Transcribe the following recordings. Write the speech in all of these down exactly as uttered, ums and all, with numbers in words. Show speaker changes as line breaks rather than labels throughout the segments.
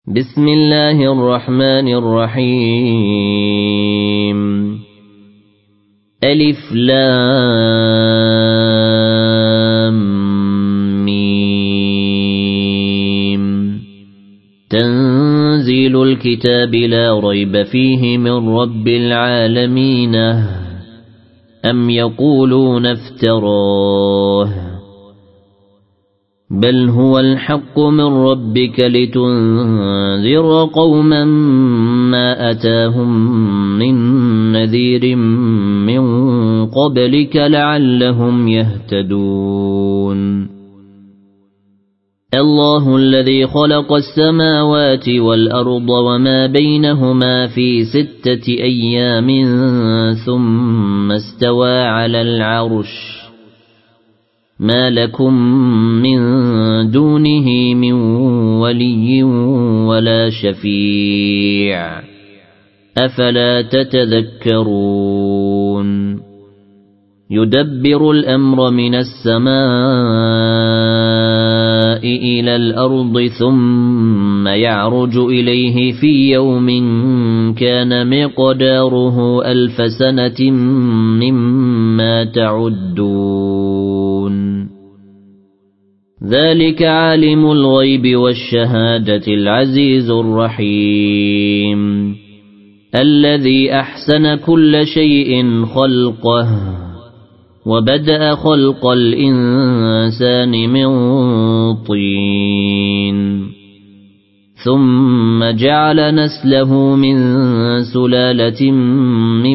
بسم الله الرحمن الرحيم ألف لام ميم تنزيل الكتاب لا ريب فيه من رب العالمين أم يقولون افتراه بل هو الحق من ربك لتنذر قوما ما أتاهم من نذير من قبلك لعلهم يهتدون الله الذي خلق السماوات والأرض وما بينهما في ستة أيام ثم استوى على العرش ما لكم من دونه من ولي ولا شفيع أفلا تتذكرون يدبر الأمر من السماء إلى الأرض ثم يعرج إليه في يوم كان مقداره ألف سنة مما تعدون ذلك عالم الغيب والشهادة العزيز الرحيم الذي أحسن كل شيء خلقه وبدأ خلق الإنسان من طين ثم جعل نسله من سلالة من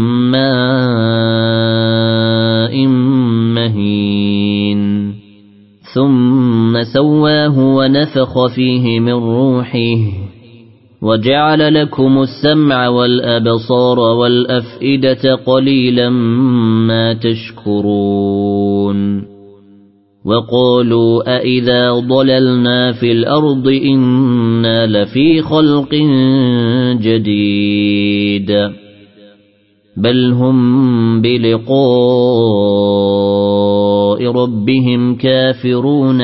ماء مهين ثم سواه ونفخ فيه من روحه وجعل لكم السمع والأبصار والأفئدة قليلا ما تشكرون وقالوا أإذا ضللنا في الأرض إنا لفي خلق جديد بل هم بلقاء ربهم كافرون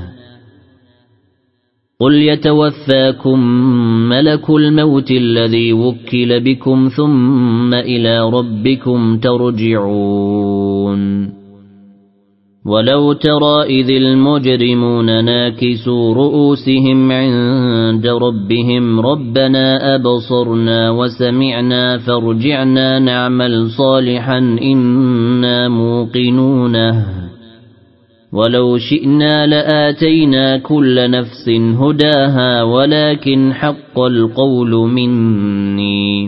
قل يتوفاكم ملك الموت الذي وكل بكم ثم إلى ربكم ترجعون ولو ترى إذ المجرمون ناكسوا رؤوسهم عند ربهم ربنا أبصرنا وسمعنا فارجعنا نعمل صالحا إنا موقنونه ولو شئنا لآتينا كل نفس هداها ولكن حق القول مني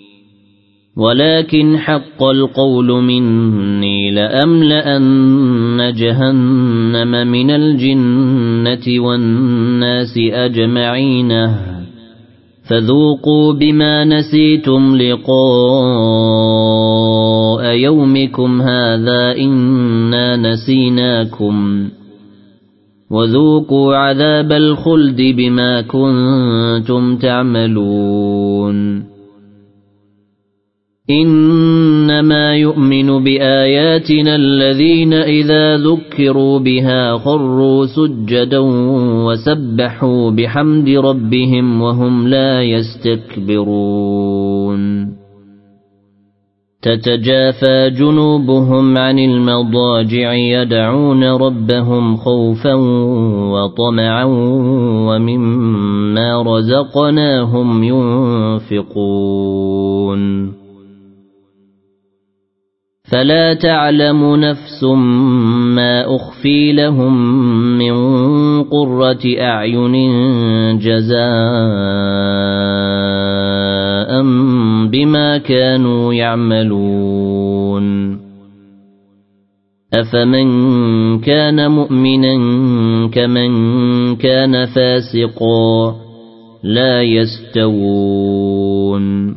ولكن حق القول مني لأملأن جهنم من الجنة والناس أجمعين فذوقوا بما نسيتم لقاء يومكم هذا إنا نسيناكم وذوقوا عذاب الخلد بما كنتم تعملون إنما يؤمن بآياتنا الذين إذا ذكروا بها خروا سجدا وسبحوا بحمد ربهم وهم لا يستكبرون تتجافى جنوبهم عن المضاجع يدعون ربهم خوفا وطمعا ومما رزقناهم ينفقون فلا تعلم نفس ما أخفي لهم من قرة أعين جزاء بما كانوا يعملون أفمن كان مؤمنا كمن كان فاسقا لا يستوون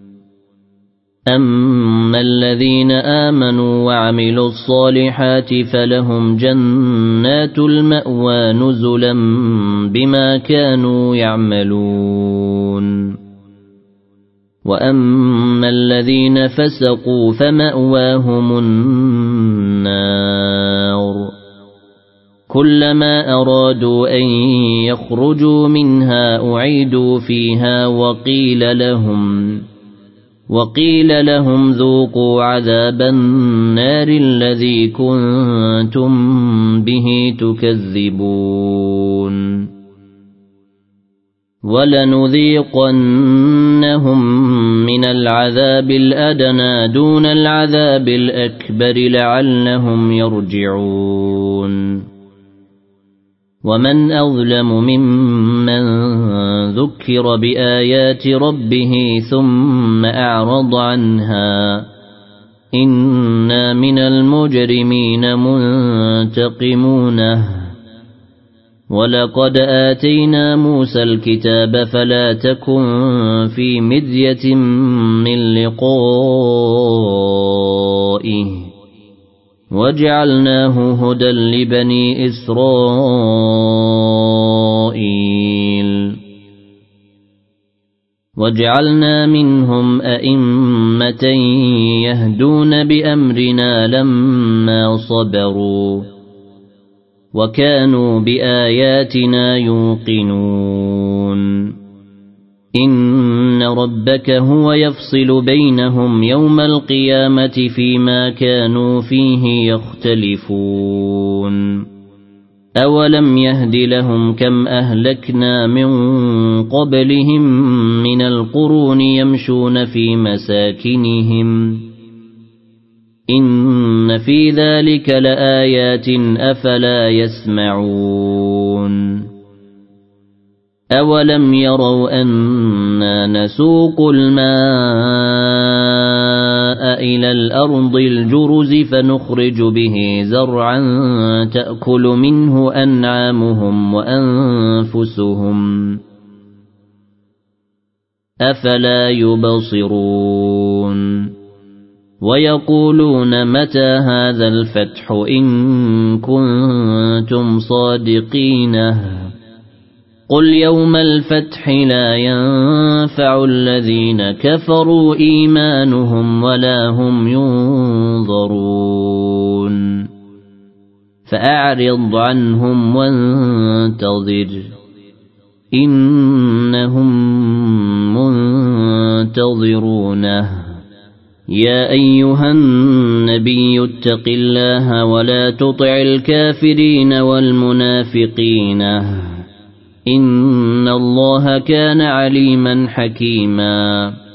أما الذين آمنوا وعملوا الصالحات فلهم جنات المأوى نزلا بما كانوا يعملون وأما الذين فسقوا فمأواهم النار كلما أرادوا أن يخرجوا منها أعيدوا فيها وقيل لهم وقيل لهم ذوقوا عذاب النار الذي كنتم به تكذبون ولنذيقنهم من العذاب الأدنى دون العذاب الأكبر لعلهم يرجعون ومن أظلم ممن ذكر بآيات ربه ثم أعرض عنها إنا من المجرمين منتقمون ولقد آتينا موسى الكتاب فلا تكن في مذية من لقائه وجعلناه هدى لبني إسرائيل وجعلنا منهم أئمة يهدون بأمرنا لما صبروا وكانوا بآياتنا يوقنون إن ربك هو يفصل بينهم يوم القيامة فيما كانوا فيه يختلفون أولم يهد لهم كم أهلكنا من قبلهم من القرون يمشون في مساكنهم إن في ذلك لآيات أفلا يسمعون أولم يروا أنا نسوق الماء إلى الأرض الجرز فنخرج به زرعا تأكل منه أنعامهم وأنفسهم أفلا يبصرون ويقولون متى هذا الفتح إن كنتم صادقين قل يوم الفتح لا ينفع الذين كفروا إيمانهم ولا هم ينظرون فأعرض عنهم وانتظر إنهم منتظرونه يا أيها النبي اتق الله ولا تطع الكافرين والمنافقين إن الله كان عليما حكيما